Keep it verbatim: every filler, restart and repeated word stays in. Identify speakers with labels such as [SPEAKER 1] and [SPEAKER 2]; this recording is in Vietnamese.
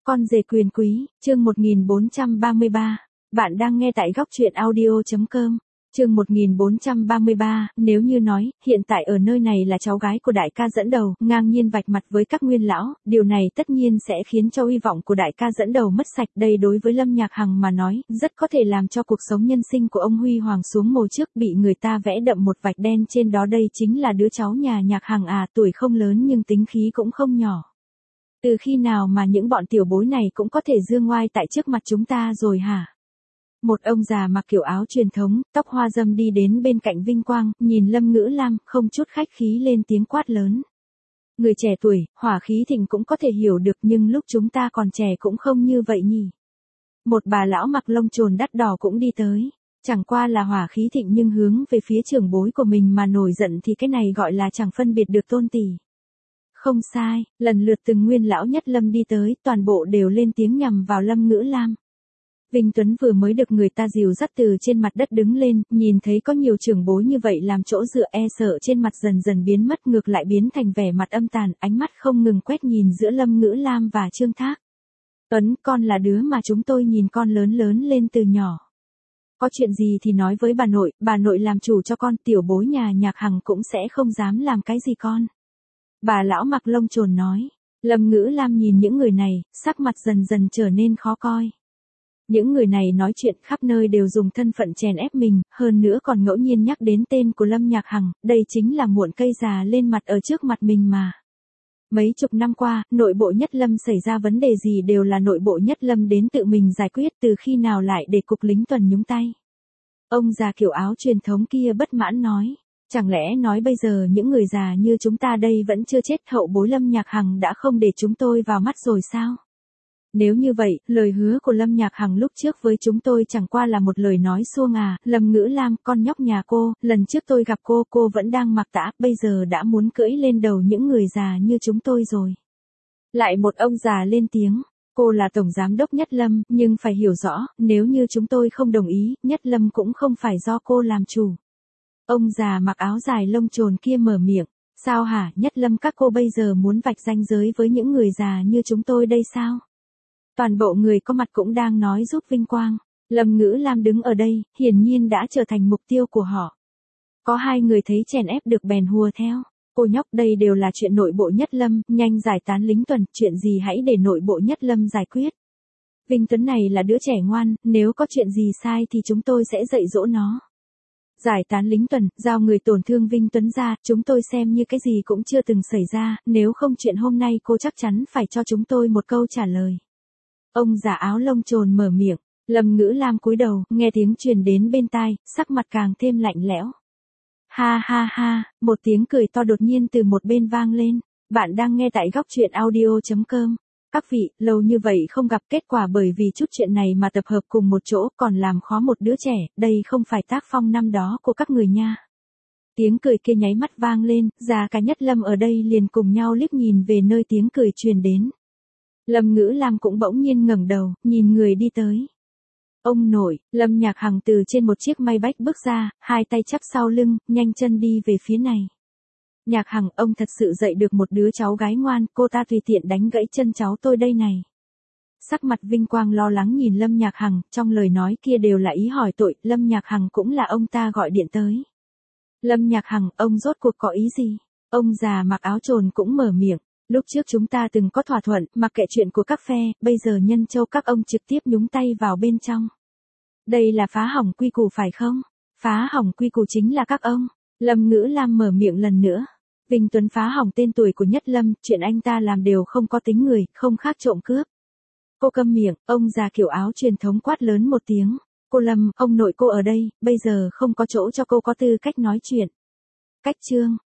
[SPEAKER 1] Con rể quyền quý, chương một nghìn bốn trăm ba mươi ba. Bạn đang nghe tại góc truyện audio.com. Chương một nghìn bốn trăm ba mươi ba, nếu như nói, hiện tại ở nơi này là cháu gái của đại ca dẫn đầu, ngang nhiên vạch mặt với các nguyên lão, điều này tất nhiên sẽ khiến cho uy vọng của đại ca dẫn đầu mất sạch. Đây đối với Lâm Nhạc Hằng mà nói, rất có thể làm cho cuộc sống nhân sinh của ông Huy Hoàng xuống mồ trước, bị người ta vẽ đậm một vạch đen trên đó. Đây chính là đứa cháu nhà Nhạc Hằng à, tuổi không lớn nhưng tính khí cũng không nhỏ. Từ khi nào mà những bọn tiểu bối này cũng có thể dương ngoai tại trước mặt chúng ta rồi hả? Một ông già mặc kiểu áo truyền thống, tóc hoa râm đi đến bên cạnh Vinh Quang, nhìn Lâm Ngữ Lam, không chút khách khí lên tiếng quát lớn. Người trẻ tuổi, hỏa khí thịnh cũng có thể hiểu được, nhưng lúc chúng ta còn trẻ cũng không như vậy nhỉ. Một bà lão mặc lông trồn đắt đỏ cũng đi tới. Chẳng qua là hỏa khí thịnh nhưng hướng về phía trưởng bối của mình mà nổi giận thì cái này gọi là chẳng phân biệt được tôn tỷ. Không sai, lần lượt từng nguyên lão nhất Lâm đi tới, toàn bộ đều lên tiếng nhằm vào Lâm Ngữ Lam. Vinh Tuấn vừa mới được người ta dìu dắt từ trên mặt đất đứng lên, nhìn thấy có nhiều trưởng bối như vậy làm chỗ dựa, e sợ trên mặt dần dần biến mất, ngược lại biến thành vẻ mặt âm tàn, ánh mắt không ngừng quét nhìn giữa Lâm Ngữ Lam và Trương Thác. Tuấn, con là đứa mà chúng tôi nhìn con lớn lớn lên từ nhỏ. Có chuyện gì thì nói với bà nội, bà nội làm chủ cho con, tiểu bối nhà Nhạc Hằng cũng sẽ không dám làm cái gì con. Bà lão mặc lông trồn nói. Lâm Ngữ Lam nhìn những người này, sắc mặt dần dần trở nên khó coi. Những người này nói chuyện khắp nơi đều dùng thân phận chèn ép mình, hơn nữa còn ngẫu nhiên nhắc đến tên của Lâm Nhạc Hằng, đây chính là muộn cây già lên mặt ở trước mặt mình mà. Mấy chục năm qua, nội bộ Nhất Lâm xảy ra vấn đề gì đều là nội bộ Nhất Lâm đến tự mình giải quyết, từ khi nào lại để cục lính tuần nhúng tay. Ông già kiểu áo truyền thống kia bất mãn nói. Chẳng lẽ nói bây giờ những người già như chúng ta đây vẫn chưa chết, hậu bối Lâm Nhạc Hằng đã không để chúng tôi vào mắt rồi sao? Nếu như vậy, lời hứa của Lâm Nhạc Hằng lúc trước với chúng tôi chẳng qua là một lời nói suông à. Lâm Ngữ Lam, con nhóc nhà cô, lần trước tôi gặp cô, cô vẫn đang mặc tã, bây giờ đã muốn cưỡi lên đầu những người già như chúng tôi rồi. Lại một ông già lên tiếng. Cô là tổng giám đốc Nhất Lâm, nhưng phải hiểu rõ, nếu như chúng tôi không đồng ý, Nhất Lâm cũng không phải do cô làm chủ. Ông già mặc áo dài lông trồn kia mở miệng. Sao hả, Nhất Lâm các cô bây giờ muốn vạch ranh giới với những người già như chúng tôi đây sao? Toàn bộ người có mặt cũng đang nói giúp Vinh Quang. Lâm Ngữ Lam đứng ở đây, hiển nhiên đã trở thành mục tiêu của họ. Có hai người thấy chèn ép được bèn hùa theo. Cô nhóc, đây đều là chuyện nội bộ Nhất Lâm, nhanh giải tán lính tuần, chuyện gì hãy để nội bộ Nhất Lâm giải quyết. Vinh Tuấn này là đứa trẻ ngoan, nếu có chuyện gì sai thì chúng tôi sẽ dạy dỗ nó. Giải tán lính tuần, giao người tổn thương Vinh Tuấn ra, chúng tôi xem như cái gì cũng chưa từng xảy ra, nếu không chuyện hôm nay cô chắc chắn phải cho chúng tôi một câu trả lời. Ông già áo lông trồn mở miệng, Lâm Ngữ Lam cúi đầu, nghe tiếng truyền đến bên tai, sắc mặt càng thêm lạnh lẽo. Ha ha ha, một tiếng cười to đột nhiên từ một bên vang lên, bạn đang nghe tại góc truyện audio.com. Các vị, lâu như vậy không gặp, kết quả bởi vì chút chuyện này mà tập hợp cùng một chỗ, còn làm khó một đứa trẻ, đây không phải tác phong năm đó của các người nha. Tiếng cười kia nháy mắt vang lên, già cả Nhất Lâm ở đây liền cùng nhau liếc nhìn về nơi tiếng cười truyền đến. Lâm Ngữ Lam cũng bỗng nhiên ngẩng đầu, nhìn người đi tới. Ông nội, Lâm Nhạc Hằng từ trên một chiếc may bách bước ra, hai tay chắp sau lưng, nhanh chân đi về phía này. Nhạc Hằng, ông thật sự dạy được một đứa cháu gái ngoan, cô ta tùy tiện đánh gãy chân cháu tôi đây này. Sắc mặt Vinh Quang lo lắng nhìn Lâm Nhạc Hằng, trong lời nói kia đều là ý hỏi tội, Lâm Nhạc Hằng cũng là ông ta gọi điện tới. Lâm Nhạc Hằng, ông rốt cuộc có ý gì? Ông già mặc áo trồn cũng mở miệng. Lúc trước chúng ta từng có thỏa thuận, mặc kệ chuyện của các phe, bây giờ nhân châu các ông trực tiếp nhúng tay vào bên trong. Đây là phá hỏng quy củ phải không? Phá hỏng quy củ chính là các ông. Lâm Ngữ Lam mở miệng lần nữa. Vinh Tuấn phá hỏng tên tuổi của Nhất Lâm, chuyện anh ta làm đều không có tính người, không khác trộm cướp. Cô câm miệng, ông già kiểu áo truyền thống quát lớn một tiếng. Cô Lâm, ông nội cô ở đây, bây giờ không có chỗ cho cô có tư cách nói chuyện. Cách chương.